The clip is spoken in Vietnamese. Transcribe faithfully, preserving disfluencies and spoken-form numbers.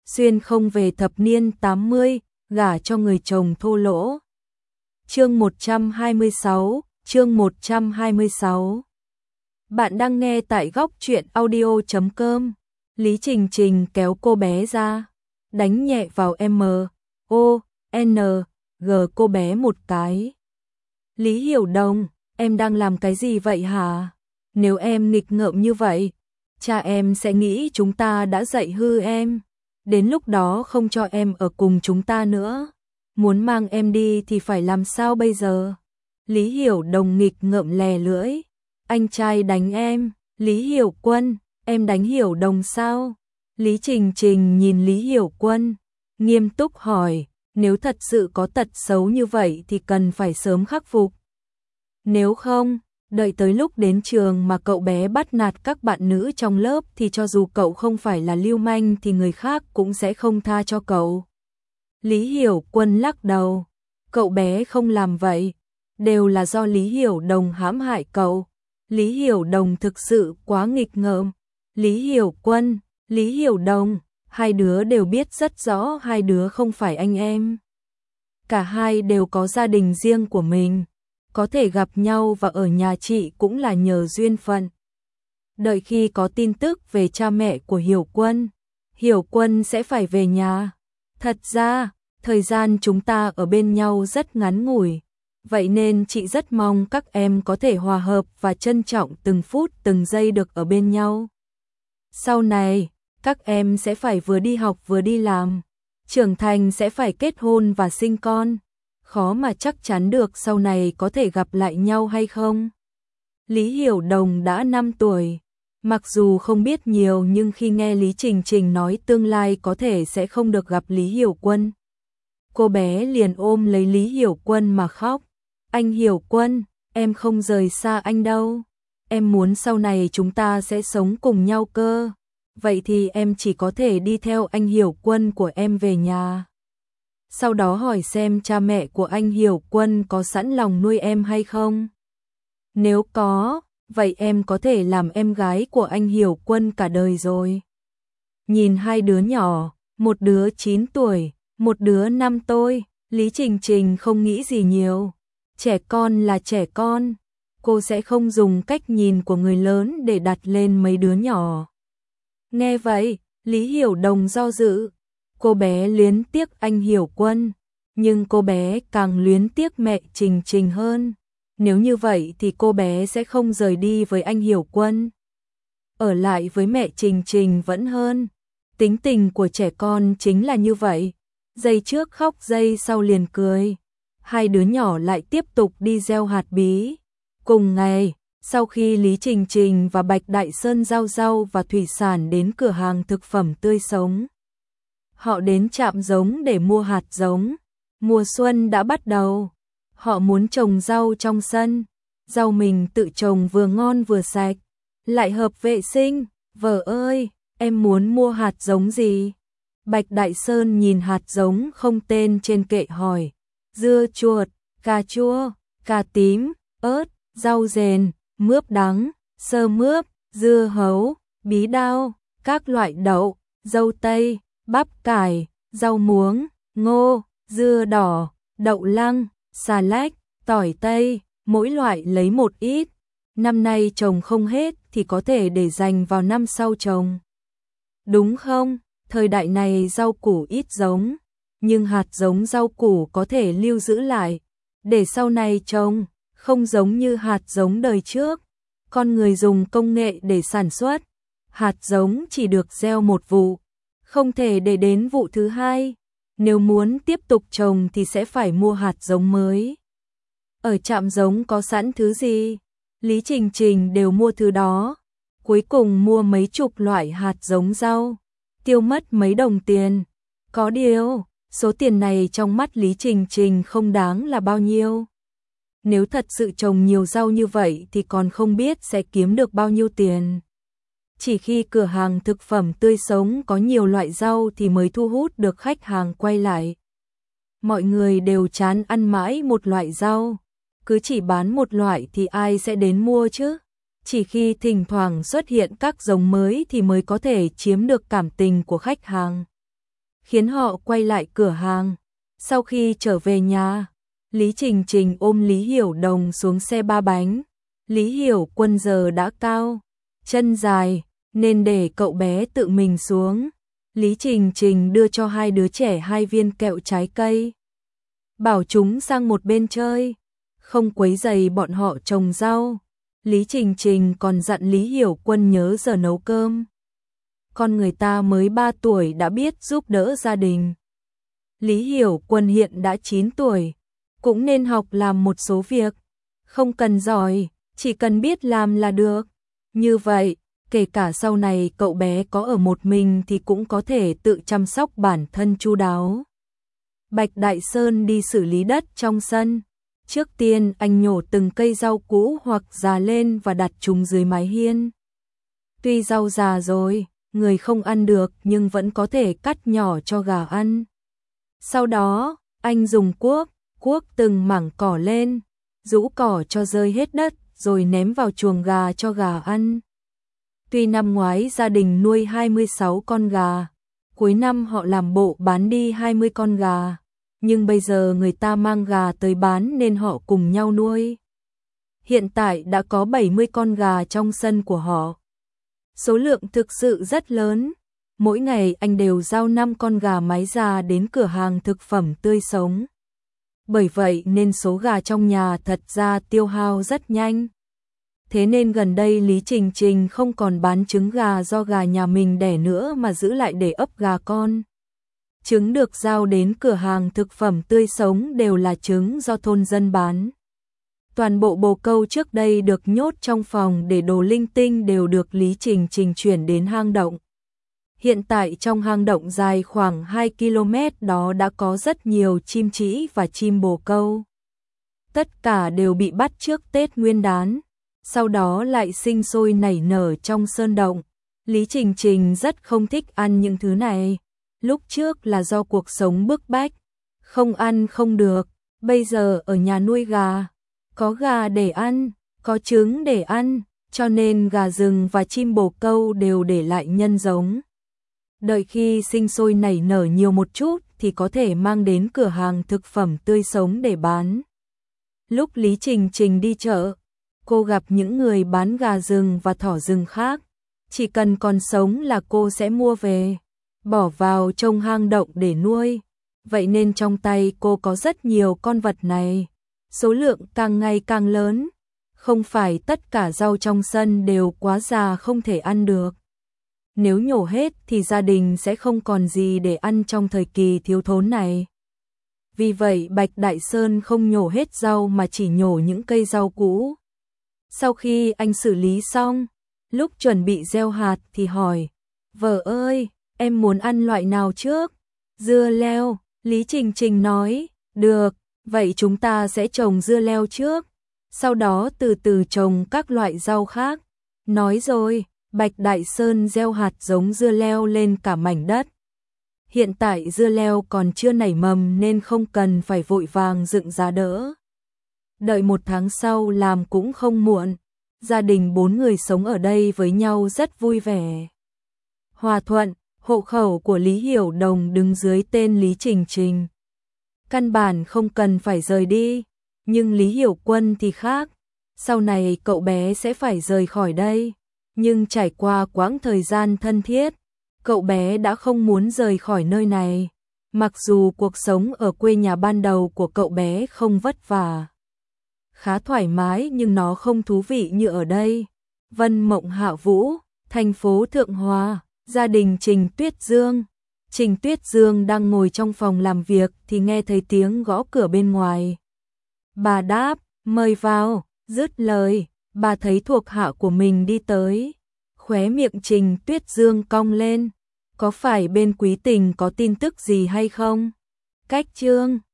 xuyên không về thập niên tám mươi, gả cho người chồng thô lỗ. Chương một trăm hai mươi sáu, chương một trăm hai mươi sáu. Bạn đang nghe tại góc truyện audio chấm com. Lý Trình Trình kéo cô bé ra, đánh nhẹ vào M, O, N, G cô bé một cái. Lý Hiểu Đồng, em đang làm cái gì vậy hả? Nếu em nghịch ngợm như vậy, cha em sẽ nghĩ chúng ta đã dạy hư em. Đến lúc đó không cho em ở cùng chúng ta nữa. Muốn mang em đi thì phải làm sao bây giờ? Lý Hiểu Đồng nghịch ngợm lè lưỡi. Anh trai đánh em, Lý Hiểu Quân, em đánh Hiểu Đồng sao? Lý Trình Trình nhìn Lý Hiểu Quân, nghiêm túc hỏi, nếu thật sự có tật xấu như vậy thì cần phải sớm khắc phục. Nếu không, đợi tới lúc đến trường mà cậu bé bắt nạt các bạn nữ trong lớp thì cho dù cậu không phải là lưu manh thì người khác cũng sẽ không tha cho cậu. Lý Hiểu Quân lắc đầu, cậu bé không làm vậy, đều là do Lý Hiểu Đồng hãm hại cậu. Lý Hiểu Đồng thực sự quá nghịch ngợm. Lý Hiểu Quân, Lý Hiểu Đồng, hai đứa đều biết rất rõ hai đứa không phải anh em. Cả hai đều có gia đình riêng của mình, có thể gặp nhau và ở nhà chị cũng là nhờ duyên phận. Đợi khi có tin tức về cha mẹ của Hiểu Quân, Hiểu Quân sẽ phải về nhà. Thật ra, thời gian chúng ta ở bên nhau rất ngắn ngủi, vậy nên chị rất mong các em có thể hòa hợp và trân trọng từng phút từng giây được ở bên nhau. Sau này, các em sẽ phải vừa đi học vừa đi làm, trưởng thành sẽ phải kết hôn và sinh con. Khó mà chắc chắn được sau này có thể gặp lại nhau hay không. Lý Hiểu Đồng đã năm tuổi, mặc dù không biết nhiều nhưng khi nghe Lý Trình Trình nói tương lai có thể sẽ không được gặp Lý Hiểu Quân, cô bé liền ôm lấy Lý Hiểu Quân mà khóc. Anh Hiểu Quân, em không rời xa anh đâu. Em muốn sau này chúng ta sẽ sống cùng nhau cơ. Vậy thì em chỉ có thể đi theo anh Hiểu Quân của em về nhà. Sau đó hỏi xem cha mẹ của anh Hiểu Quân có sẵn lòng nuôi em hay không. Nếu có, vậy em có thể làm em gái của anh Hiểu Quân cả đời rồi. Nhìn hai đứa nhỏ, một đứa chín tuổi, một đứa năm tuổi, Lý Trình Trình không nghĩ gì nhiều. Trẻ con là trẻ con, cô sẽ không dùng cách nhìn của người lớn để đặt lên mấy đứa nhỏ. Nghe vậy, Lý Hiểu Đồng do dự. Cô bé luyến tiếc anh Hiểu Quân, nhưng cô bé càng luyến tiếc mẹ Trình Trình hơn. Nếu như vậy thì cô bé sẽ không rời đi với anh Hiểu Quân. Ở lại với mẹ Trình Trình vẫn hơn. Tính tình của trẻ con chính là như vậy. Giây trước khóc giây sau liền cười. Hai đứa nhỏ lại tiếp tục đi gieo hạt bí. Cùng ngày, sau khi Lý Trình Trình và Bạch Đại Sơn giao rau và thủy sản đến cửa hàng thực phẩm tươi sống, họ đến trạm giống để mua hạt giống. Mùa xuân đã bắt đầu. Họ muốn trồng rau trong sân. Rau mình tự trồng vừa ngon vừa sạch, lại hợp vệ sinh. Vợ ơi, em muốn mua hạt giống gì? Bạch Đại Sơn nhìn hạt giống không tên trên kệ hỏi. Dưa chuột, cà chua, cà tím, ớt, rau dền, mướp đắng, sơ mướp, dưa hấu, bí đao, các loại đậu, dâu tây, bắp cải, rau muống, ngô, dưa đỏ, đậu lăng, xà lách, tỏi tây, mỗi loại lấy một ít. Năm nay trồng không hết thì có thể để dành vào năm sau trồng. Đúng không? Thời đại này rau củ ít giống, nhưng hạt giống rau củ có thể lưu giữ lại, để sau này trồng, không giống như hạt giống đời trước. Con người dùng công nghệ để sản xuất, hạt giống chỉ được gieo một vụ, không thể để đến vụ thứ hai. Nếu muốn tiếp tục trồng thì sẽ phải mua hạt giống mới. Ở trạm giống có sẵn thứ gì, Lý Trình Trình đều mua thứ đó. Cuối cùng mua mấy chục loại hạt giống rau, tiêu mất mấy đồng tiền. Có điều, số tiền này trong mắt Lý Trình Trình không đáng là bao nhiêu. Nếu thật sự trồng nhiều rau như vậy thì còn không biết sẽ kiếm được bao nhiêu tiền. Chỉ khi cửa hàng thực phẩm tươi sống có nhiều loại rau thì mới thu hút được khách hàng quay lại. Mọi người đều chán ăn mãi một loại rau, cứ chỉ bán một loại thì ai sẽ đến mua chứ? Chỉ khi thỉnh thoảng xuất hiện các giống mới thì mới có thể chiếm được cảm tình của khách hàng. khiến họ quay lại cửa hàng. Sau khi trở về nhà, Lý Trình Trình ôm Lý Hiểu Đồng xuống xe ba bánh. Lý Hiểu Quân giờ đã cao, chân dài, nên để cậu bé tự mình xuống. Lý Trình Trình đưa cho hai đứa trẻ hai viên kẹo trái cây, bảo chúng sang một bên chơi, không quấy rầy bọn họ trồng rau. Lý Trình Trình còn dặn Lý Hiểu Quân nhớ giờ nấu cơm. Con người ta mới ba tuổi đã biết giúp đỡ gia đình. Lý Hiểu Quân hiện đã chín tuổi, cũng nên học làm một số việc, không cần giỏi, chỉ cần biết làm là được. Như vậy, kể cả sau này cậu bé có ở một mình thì cũng có thể tự chăm sóc bản thân chu đáo. Bạch Đại Sơn đi xử lý đất trong sân. Trước tiên anh nhổ từng cây rau cũ hoặc già lên và đặt chúng dưới mái hiên. Tuy rau già rồi, người không ăn được nhưng vẫn có thể cắt nhỏ cho gà ăn. Sau đó, anh dùng cuốc, cuốc từng mảng cỏ lên, rũ cỏ cho rơi hết đất rồi ném vào chuồng gà cho gà ăn. Tuy năm ngoái gia đình nuôi hai mươi sáu con gà, cuối năm họ làm bộ bán đi hai mươi con gà, nhưng bây giờ người ta mang gà tới bán nên họ cùng nhau nuôi. Hiện tại đã có bảy mươi con gà trong sân của họ. Số lượng thực sự rất lớn. Mỗi ngày anh đều giao năm con gà mái già đến cửa hàng thực phẩm tươi sống. Bởi vậy nên số gà trong nhà thật ra tiêu hao rất nhanh. Thế nên gần đây Lý Trình Trình không còn bán trứng gà do gà nhà mình đẻ nữa mà giữ lại để ấp gà con. Trứng được giao đến cửa hàng thực phẩm tươi sống đều là trứng do thôn dân bán. Toàn bộ bồ câu trước đây được nhốt trong phòng để đồ linh tinh đều được Lý Trình Trình chuyển đến hang động. Hiện tại trong hang động dài khoảng hai ki lô mét đó đã có rất nhiều chim trĩ và chim bồ câu. Tất cả đều bị bắt trước Tết Nguyên đán, sau đó lại sinh sôi nảy nở trong sơn động. Lý Trình Trình rất không thích ăn những thứ này. Lúc trước là do cuộc sống bức bách, không ăn không được, bây giờ ở nhà nuôi gà, có gà để ăn, có trứng để ăn, cho nên gà rừng và chim bồ câu đều để lại nhân giống. Đợi khi sinh sôi nảy nở nhiều một chút thì có thể mang đến cửa hàng thực phẩm tươi sống để bán. Lúc Lý Trình Trình đi chợ, cô gặp những người bán gà rừng và thỏ rừng khác. Chỉ cần còn sống là cô sẽ mua về, bỏ vào trong hang động để nuôi. Vậy nên trong tay cô có rất nhiều con vật này. Số lượng càng ngày càng lớn. Không phải tất cả rau trong sân đều quá già không thể ăn được. Nếu nhổ hết thì gia đình sẽ không còn gì để ăn trong thời kỳ thiếu thốn này. Vì vậy Bạch Đại Sơn không nhổ hết rau mà chỉ nhổ những cây rau cũ. Sau khi anh xử lý xong, lúc chuẩn bị gieo hạt thì hỏi, vợ ơi, em muốn ăn loại nào trước? Dưa leo, Lý Trình Trình nói, được, vậy chúng ta sẽ trồng dưa leo trước, sau đó từ từ trồng các loại rau khác. Nói rồi, Bạch Đại Sơn gieo hạt giống dưa leo lên cả mảnh đất. Hiện tại dưa leo còn chưa nảy mầm nên không cần phải vội vàng dựng giá đỡ. Đợi một tháng sau làm cũng không muộn. Gia đình bốn người sống ở đây với nhau rất vui vẻ. Hòa thuận, hộ khẩu của Lý Hiểu Đồng đứng dưới tên Lý Trình Trình. Căn bản không cần phải rời đi, nhưng Lý Hiểu Quân thì khác. Sau này cậu bé sẽ phải rời khỏi đây, nhưng trải qua quãng thời gian thân thiết, cậu bé đã không muốn rời khỏi nơi này. Mặc dù cuộc sống ở quê nhà ban đầu của cậu bé không vất vả, khá thoải mái nhưng nó không thú vị như ở đây. Vân Mộng Hạ Vũ, thành phố Thượng Hòa, gia đình Trình Tuyết Dương. Trình Tuyết Dương đang ngồi trong phòng làm việc thì nghe thấy tiếng gõ cửa bên ngoài. Bà đáp, mời vào, dứt lời, bà thấy thuộc hạ của mình đi tới. Khóe miệng Trình Tuyết Dương cong lên, có phải bên Quý Tình có tin tức gì hay không? Cách Trương